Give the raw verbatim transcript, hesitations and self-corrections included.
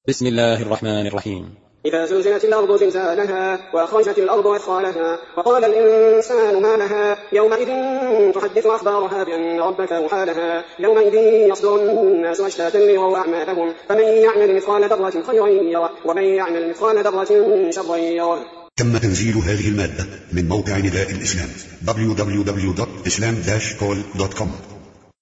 بسم الله الرحمن الرحيم. إذا زلزلت الأرض زلزالها وأخرجت الأرض أثقالها وقال الإنسان ما لها يومئذ تحدث أخبارها بأن ربك أوحى لها يومئذ يصدر الناس أشتاتا ليروا أعمالهم فمن يعمل مثقال ذرة خيرا يره ومن يعمل مثقال ذرة شرا يره. تم تنزيل هذه المادة من موقع نداء الإسلام دبليو دبليو دبليو دوت إسلام داش كول دوت كوم.